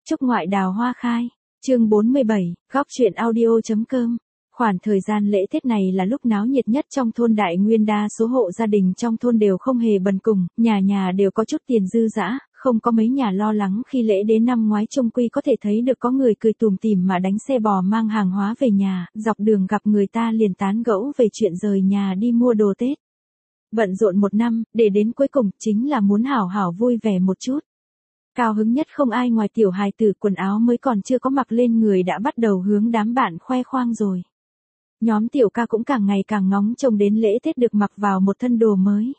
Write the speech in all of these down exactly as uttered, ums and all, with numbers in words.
Chúc ngoại đào hoa khai. Chương bốn mươi bảy, góc truyện audio.com. Khoảng thời gian lễ Tết này là lúc náo nhiệt nhất trong thôn Đại Nguyên, đa số hộ gia đình trong thôn đều không hề bần cùng, nhà nhà đều có chút tiền dư dã, không có mấy nhà lo lắng khi lễ đến. Năm ngoái chung quy có thể thấy được có người cười tủm tỉm mà đánh xe bò mang hàng hóa về nhà, dọc đường gặp người ta liền tán gẫu về chuyện rời nhà đi mua đồ Tết. Bận rộn một năm, để đến cuối cùng chính là muốn hảo hảo vui vẻ một chút. Cao hứng nhất không ai ngoài tiểu hài tử, quần áo mới còn chưa có mặc lên người đã bắt đầu hướng đám bạn khoe khoang rồi. Nhóm tiểu ca cũng càng ngày càng ngóng trông đến lễ Tết được mặc vào một thân đồ mới.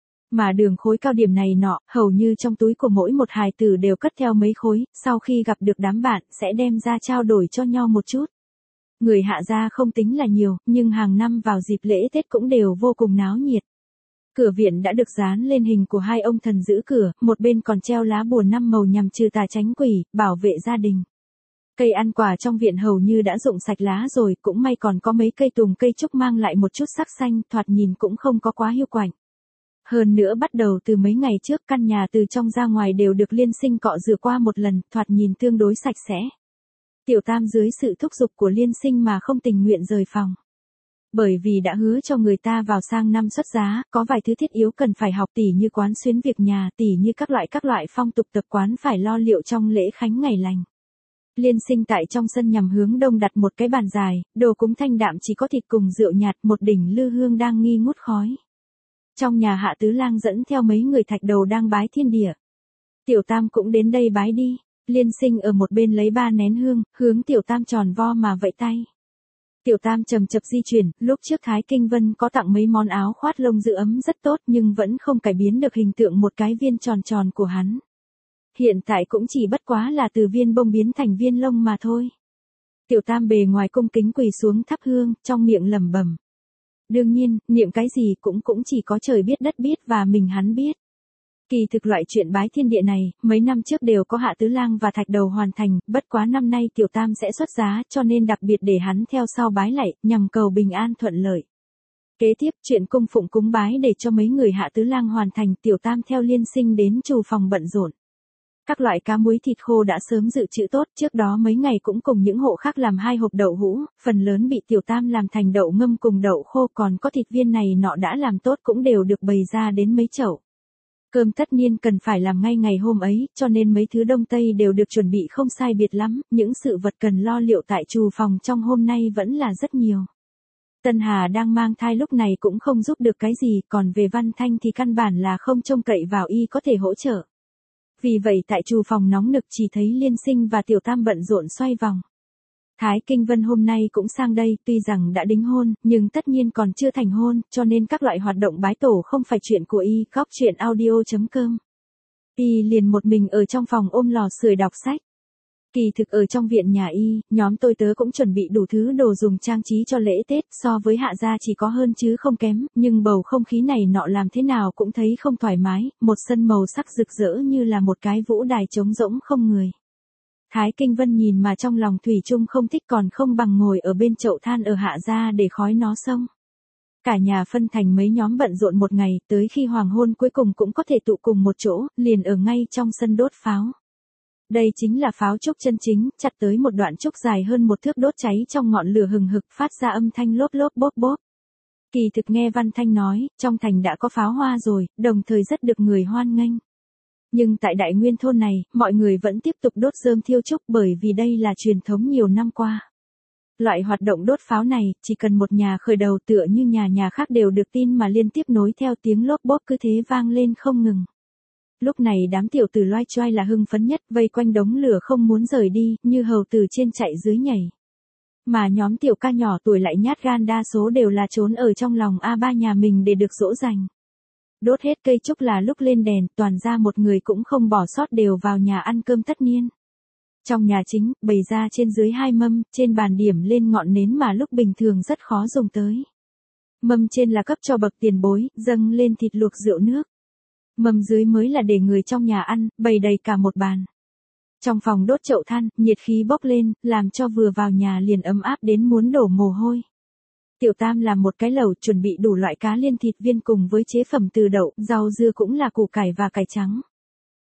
Mà đường khối cao điểm này nọ, hầu như trong túi của mỗi một hài tử đều cất theo mấy khối, sau khi gặp được đám bạn sẽ đem ra trao đổi cho nhau một chút. Người Hạ gia không tính là nhiều, nhưng hàng năm vào dịp lễ Tết cũng đều vô cùng náo nhiệt. Cửa viện đã được dán lên hình của hai ông thần giữ cửa, một bên còn treo lá bùa năm màu nhằm trừ tà tránh quỷ, bảo vệ gia đình. Cây ăn quả trong viện hầu như đã rụng sạch lá rồi, cũng may còn có mấy cây tùng cây trúc mang lại một chút sắc xanh, thoạt nhìn cũng không có quá hiu quạnh. Hơn nữa bắt đầu từ mấy ngày trước, căn nhà từ trong ra ngoài đều được Liên Sinh cọ rửa qua một lần, thoạt nhìn tương đối sạch sẽ. Tiểu Tam dưới sự thúc giục của Liên Sinh mà không tình nguyện rời phòng. Bởi vì đã hứa cho người ta vào sang năm xuất giá, có vài thứ thiết yếu cần phải học, tỉ như quán xuyến việc nhà, tỉ như các loại các loại phong tục tập quán phải lo liệu trong lễ khánh ngày lành. Liên Sinh tại trong sân nhằm hướng đông đặt một cái bàn dài, đồ cúng thanh đạm chỉ có thịt cùng rượu nhạt, một đỉnh lư hương đang nghi ngút khói. Trong nhà Hạ Tứ Lang dẫn theo mấy người thạch đầu đang bái thiên địa. Tiểu Tam cũng đến đây bái đi. Liên Sinh ở một bên lấy ba nén hương, hướng Tiểu Tam tròn vo mà vẫy tay. Tiểu Tam chậm chậm di chuyển, lúc trước Thái Kinh Vân có tặng mấy món áo khoát lông giữ ấm rất tốt nhưng vẫn không cải biến được hình tượng một cái viên tròn tròn của hắn. Hiện tại cũng chỉ bất quá là từ viên bông biến thành viên lông mà thôi. Tiểu Tam bề ngoài cung kính quỳ xuống thắp hương, trong miệng lẩm bẩm. Đương nhiên, niệm cái gì cũng cũng chỉ có trời biết đất biết và mình hắn biết. Kỳ thực loại chuyện bái thiên địa này, mấy năm trước đều có Hạ Tứ Lang và Thạch Đầu hoàn thành, bất quá năm nay Tiểu Tam sẽ xuất giá cho nên đặc biệt để hắn theo sau bái lạy, nhằm cầu bình an thuận lợi. Kế tiếp chuyện cung phụng cúng bái để cho mấy người Hạ Tứ Lang hoàn thành, Tiểu Tam theo Liên Sinh đến trù phòng bận rộn. Các loại cá muối thịt khô đã sớm dự trữ tốt, trước đó mấy ngày cũng cùng những hộ khác làm hai hộp đậu hũ, phần lớn bị Tiểu Tam làm thành đậu ngâm cùng đậu khô, còn có thịt viên này nọ đã làm tốt cũng đều được bày ra đến mấy chậu. Cơm tất nhiên cần phải làm ngay ngày hôm ấy, cho nên mấy thứ đông tây đều được chuẩn bị không sai biệt lắm, những sự vật cần lo liệu tại trù phòng trong hôm nay vẫn là rất nhiều. Tân Hà đang mang thai lúc này cũng không giúp được cái gì, còn về Văn Thanh thì căn bản là không trông cậy vào y có thể hỗ trợ. Vì vậy tại trù phòng nóng nực chỉ thấy Liên Sinh và Tiểu Tam bận rộn xoay vòng. Thái Kinh Vân hôm nay cũng sang đây, tuy rằng đã đính hôn, nhưng tất nhiên còn chưa thành hôn, cho nên các loại hoạt động bái tổ không phải chuyện của y. Góc truyện audio.com. Y liền một mình ở trong phòng ôm lò sưởi đọc sách. Kỳ thực ở trong viện nhà y, nhóm tôi tớ cũng chuẩn bị đủ thứ đồ dùng trang trí cho lễ Tết, so với Hạ gia chỉ có hơn chứ không kém, nhưng bầu không khí này nọ làm thế nào cũng thấy không thoải mái, một sân màu sắc rực rỡ như là một cái vũ đài trống rỗng không người. Thái Kinh Vân nhìn mà trong lòng thủy chung không thích, còn không bằng ngồi ở bên chậu than ở Hạ gia để khói nó xông. Cả nhà phân thành mấy nhóm bận rộn một ngày, tới khi hoàng hôn cuối cùng cũng có thể tụ cùng một chỗ, liền ở ngay trong sân đốt pháo. Đây chính là pháo trúc chân chính, chặt tới một đoạn trúc dài hơn một thước đốt cháy trong ngọn lửa hừng hực phát ra âm thanh lốp lốp bốp bốp. Kỳ thực nghe Văn Thanh nói, trong thành đã có pháo hoa rồi, đồng thời rất được người hoan nghênh. Nhưng tại Đại Nguyên thôn này, mọi người vẫn tiếp tục đốt rơm thiêu trúc bởi vì đây là truyền thống nhiều năm qua. Loại hoạt động đốt pháo này, chỉ cần một nhà khởi đầu tựa như nhà nhà khác đều được tin mà liên tiếp nối theo tiếng lốp bốp cứ thế vang lên không ngừng. Lúc này đám tiểu tử loai choai là hưng phấn nhất, vây quanh đống lửa không muốn rời đi, như hầu tử trên chạy dưới nhảy. Mà nhóm tiểu ca nhỏ tuổi lại nhát gan đa số đều là trốn ở trong lòng A ba nhà mình để được dỗ dành. Đốt hết cây trúc là lúc lên đèn, toàn ra một người cũng không bỏ sót đều vào nhà ăn cơm tất niên. Trong nhà chính, bày ra trên dưới hai mâm, trên bàn điểm lên ngọn nến mà lúc bình thường rất khó dùng tới. Mâm trên là cấp cho bậc tiền bối, dâng lên thịt luộc rượu nước. Mâm dưới mới là để người trong nhà ăn, bày đầy cả một bàn. Trong phòng đốt chậu than, nhiệt khí bốc lên, làm cho vừa vào nhà liền ấm áp đến muốn đổ mồ hôi. Tiểu Tam làm một cái lẩu, chuẩn bị đủ loại cá liên thịt viên cùng với chế phẩm từ đậu, rau dưa cũng là củ cải và cải trắng.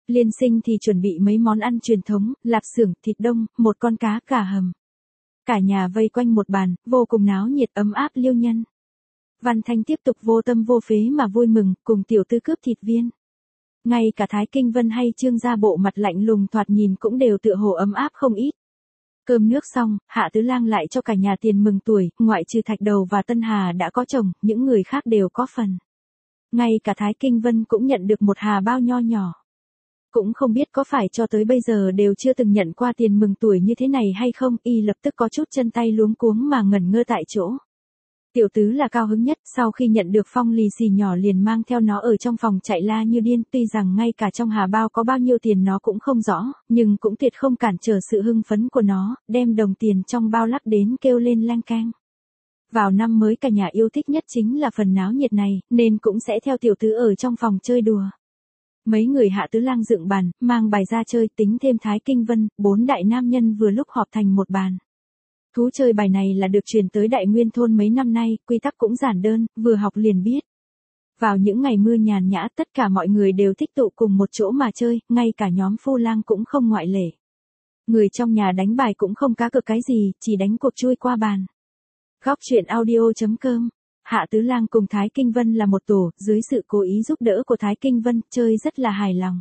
Liên Sinh thì chuẩn bị mấy món ăn truyền thống, lạp xưởng, thịt đông, một con cá cả hầm. Cả nhà vây quanh một bàn, vô cùng náo nhiệt ấm áp liêu nhân. Văn Thanh tiếp tục vô tâm vô phế mà vui mừng, cùng tiểu tư cướp thịt viên. Ngay cả Thái Kinh Vân hay Trương gia bộ mặt lạnh lùng thoạt nhìn cũng đều tựa hồ ấm áp không ít. Cơm nước xong, Hạ Tứ Lang lại cho cả nhà tiền mừng tuổi, ngoại trừ Thạch Đầu và Tân Hà đã có chồng, những người khác đều có phần. Ngay cả Thái Kinh Vân cũng nhận được một hà bao nho nhỏ. Cũng không biết có phải cho tới bây giờ đều chưa từng nhận qua tiền mừng tuổi như thế này hay không, y lập tức có chút chân tay luống cuống mà ngẩn ngơ tại chỗ. Tiểu tứ là cao hứng nhất, sau khi nhận được phong lì xì nhỏ liền mang theo nó ở trong phòng chạy la như điên, tuy rằng ngay cả trong hà bao có bao nhiêu tiền nó cũng không rõ, nhưng cũng tuyệt không cản trở sự hưng phấn của nó, đem đồng tiền trong bao lắc đến kêu lên lang cang. Vào năm mới cả nhà yêu thích nhất chính là phần náo nhiệt này, nên cũng sẽ theo tiểu tứ ở trong phòng chơi đùa. Mấy người Hạ Tứ Lang dựng bàn, mang bài ra chơi, tính thêm Thái Kinh Vân, bốn đại nam nhân vừa lúc họp thành một bàn. Thú chơi bài này là được truyền tới Đại Nguyên thôn mấy năm nay, quy tắc cũng giản đơn, vừa học liền biết. Vào những ngày mưa nhàn nhã, tất cả mọi người đều thích tụ cùng một chỗ mà chơi, ngay cả nhóm Phu Lang cũng không ngoại lệ. Người trong nhà đánh bài cũng không cá cược cái gì, chỉ đánh cuộc chui qua bàn. Góc truyện audio chấm com. Hạ Tứ Lang cùng Thái Kinh Vân là một tổ, dưới sự cố ý giúp đỡ của Thái Kinh Vân, chơi rất là hài lòng.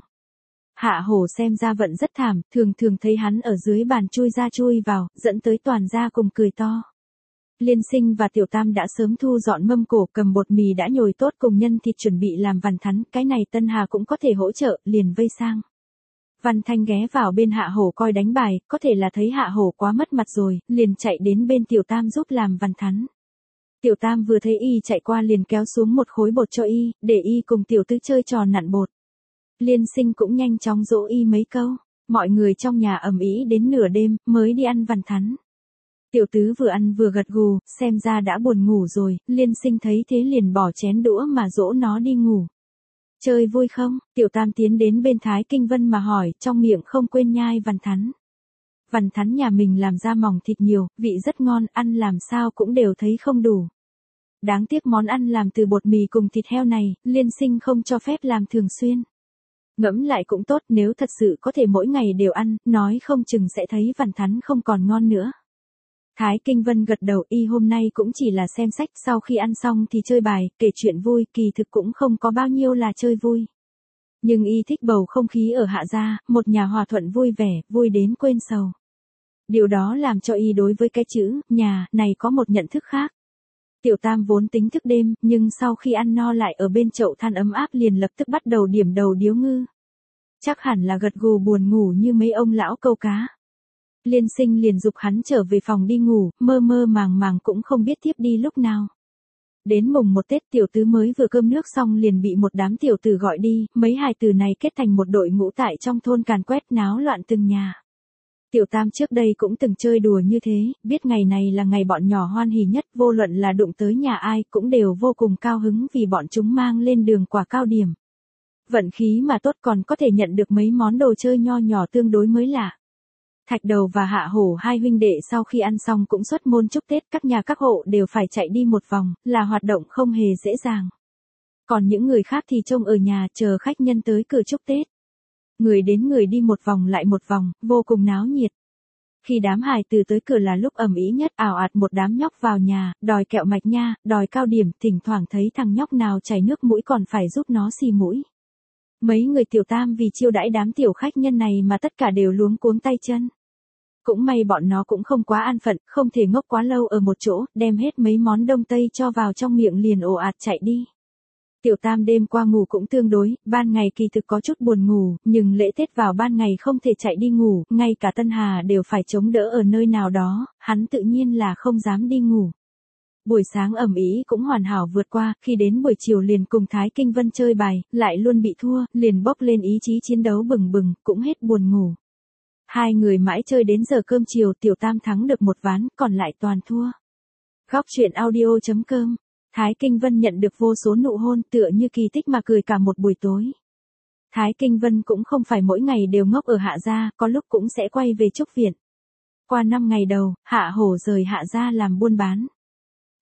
Hạ Hổ xem ra vận rất thảm, thường thường thấy hắn ở dưới bàn chui ra chui vào, dẫn tới toàn gia cùng cười to. Liên Sinh và Tiểu Tam đã sớm thu dọn mâm cổ, cầm bột mì đã nhồi tốt cùng nhân thịt chuẩn bị làm vằn thắn, cái này Tân Hà cũng có thể hỗ trợ, liền vây sang. Văn Thanh ghé vào bên Hạ Hổ coi đánh bài, có thể là thấy Hạ Hổ quá mất mặt rồi, liền chạy đến bên Tiểu Tam giúp làm vằn thắn. Tiểu Tam vừa thấy y chạy qua liền kéo xuống một khối bột cho y, để y cùng tiểu tứ chơi trò nặn bột. Liên Sinh cũng nhanh chóng dỗ y mấy câu, mọi người trong nhà ầm ĩ đến nửa đêm, mới đi ăn vằn thắn. Tiểu tứ vừa ăn vừa gật gù, xem ra đã buồn ngủ rồi, Liên Sinh thấy thế liền bỏ chén đũa mà dỗ nó đi ngủ. Chơi vui không? Tiểu Tam tiến đến bên Thái Kinh Vân mà hỏi, trong miệng không quên nhai vằn thắn. Vằn thắn nhà mình làm ra mỏng thịt nhiều, vị rất ngon, ăn làm sao cũng đều thấy không đủ. Đáng tiếc món ăn làm từ bột mì cùng thịt heo này, Liên Sinh không cho phép làm thường xuyên. Ngẫm lại cũng tốt, nếu thật sự có thể mỗi ngày đều ăn, nói không chừng sẽ thấy vằn thắn không còn ngon nữa. Thái Kinh Vân gật đầu, y hôm nay cũng chỉ là xem sách, sau khi ăn xong thì chơi bài, kể chuyện vui, kỳ thực cũng không có bao nhiêu là chơi vui. Nhưng y thích bầu không khí ở Hạ gia, một nhà hòa thuận vui vẻ, vui đến quên sầu. Điều đó làm cho y đối với cái chữ nhà này có một nhận thức khác. Tiểu Tam vốn tính thức đêm, nhưng sau khi ăn no lại ở bên chậu than ấm áp liền lập tức bắt đầu điểm đầu điếu ngư. Chắc hẳn là gật gù buồn ngủ như mấy ông lão câu cá. Liên Sinh liền giục hắn trở về phòng đi ngủ, mơ mơ màng màng cũng không biết tiếp đi lúc nào. Đến mùng một Tết tiểu tứ mới vừa cơm nước xong liền bị một đám tiểu tử gọi đi, mấy hài tử này kết thành một đội ngũ tại trong thôn càn quét náo loạn từng nhà. Tiểu Tam trước đây cũng từng chơi đùa như thế, biết ngày này là ngày bọn nhỏ hoan hỉ nhất, vô luận là đụng tới nhà ai cũng đều vô cùng cao hứng vì bọn chúng mang lên đường quả cao điểm. Vận khí mà tốt còn có thể nhận được mấy món đồ chơi nho nhỏ tương đối mới lạ. Thạch Đầu và Hạ Hổ hai huynh đệ sau khi ăn xong cũng xuất môn chúc Tết, các nhà các hộ đều phải chạy đi một vòng, là hoạt động không hề dễ dàng. Còn những người khác thì trông ở nhà chờ khách nhân tới cửa chúc Tết. Người đến người đi một vòng lại một vòng, vô cùng náo nhiệt. Khi đám hài từ tới cửa là lúc ầm ĩ nhất, ảo ạt một đám nhóc vào nhà, đòi kẹo mạch nha, đòi cao điểm, thỉnh thoảng thấy thằng nhóc nào chảy nước mũi còn phải giúp nó xì mũi. Mấy người Tiểu Tam vì chiêu đãi đám tiểu khách nhân này mà tất cả đều luống cuống tay chân. Cũng may bọn nó cũng không quá an phận, không thể ngốc quá lâu ở một chỗ, đem hết mấy món đông tây cho vào trong miệng liền ồ ạt chạy đi. Tiểu Tam đêm qua ngủ cũng tương đối, ban ngày kỳ thực có chút buồn ngủ, nhưng lễ Tết vào ban ngày không thể chạy đi ngủ, ngay cả Tân Hà đều phải chống đỡ ở nơi nào đó, hắn tự nhiên là không dám đi ngủ. Buổi sáng ầm ĩ cũng hoàn hảo vượt qua, khi đến buổi chiều liền cùng Thái Kinh Vân chơi bài, lại luôn bị thua, liền bốc lên ý chí chiến đấu bừng bừng, cũng hết buồn ngủ. Hai người mãi chơi đến giờ cơm chiều, Tiểu Tam thắng được một ván, còn lại toàn thua. Góc truyện audio chấm com. Thái Kinh Vân nhận được vô số nụ hôn, tựa như kỳ tích mà cười cả một buổi tối. Thái Kinh Vân cũng không phải mỗi ngày đều ngốc ở Hạ gia, có lúc cũng sẽ quay về Trúc Viện. Qua năm ngày đầu, Hạ Hổ rời Hạ gia làm buôn bán.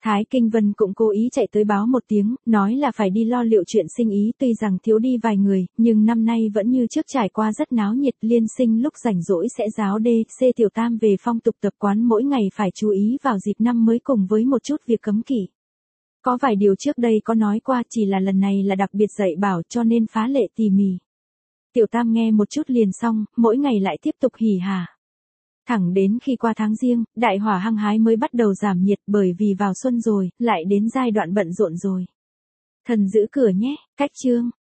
Thái Kinh Vân cũng cố ý chạy tới báo một tiếng, nói là phải đi lo liệu chuyện sinh ý, tuy rằng thiếu đi vài người, nhưng năm nay vẫn như trước trải qua rất náo nhiệt, Liên Sinh lúc rảnh rỗi sẽ giáo D, C tiểu tam về phong tục tập quán mỗi ngày phải chú ý vào dịp năm mới cùng với một chút việc cấm kỵ. Có vài điều trước đây có nói qua, chỉ là lần này là đặc biệt dạy bảo cho nên phá lệ tỉ mỉ. Tiểu tam nghe một chút liền xong, mỗi ngày lại tiếp tục hỉ hả. Thẳng đến khi qua tháng Giêng, đại hỏa hăng hái mới bắt đầu giảm nhiệt, bởi vì vào xuân rồi, lại đến giai đoạn bận rộn rồi. Thần giữ cửa nhé, cách chương.